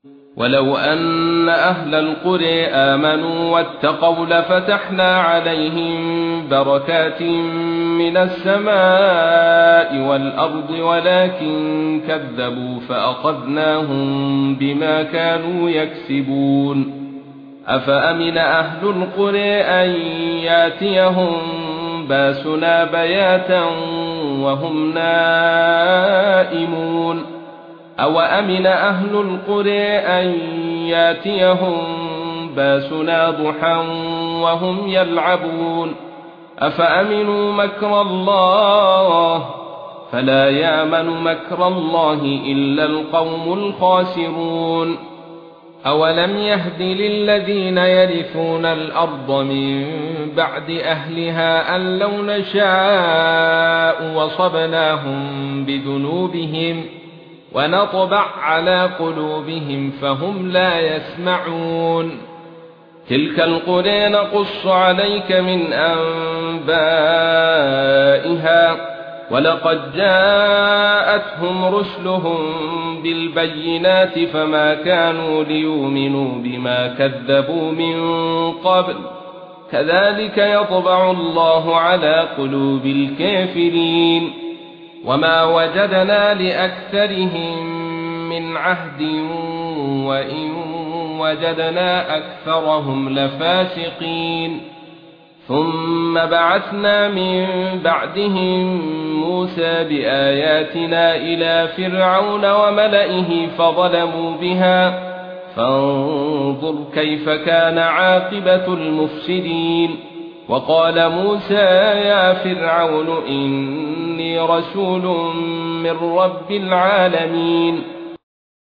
ولو أن أهل القرى آمنوا واتقوا لفتحنا عليهم بركات من السماء والأرض ولكن كذبوا فأخذناهم بما كانوا يكسبون. أفأمن أهل القرى أن ياتيهم باسنا بياتا وهم نائمون أو أمن أهل القرى أن ياتيهم باسنا ضحى وهم يلعبون أفأمنوا مكر الله فلا يأمن مكر الله إلا القوم الخاسرون. أولم يهد للذين يرثون الأرض من بعد أهلها أن لو نشاء وصبناهم بذنوبهم ونطبع على قلوبهم فهم لا يسمعون. تلك القرى نقص عليك من أنبائها ولقد جاءتهم رسلهم بالبينات فما كانوا ليؤمنوا بما كذبوا من قبل كذلك يطبع الله على قلوب الكافرين. وما وجدنا لأكثرهم من عهد وإن وجدنا أكثرهم لفاسقين. ثم بعثنا من بعدهم موسى بآياتنا إلى فرعون وملئه فظلموا بها فانظر كيف كان عاقبة المفسدين. وقال موسى يا فرعون إني رسول من رب العالمين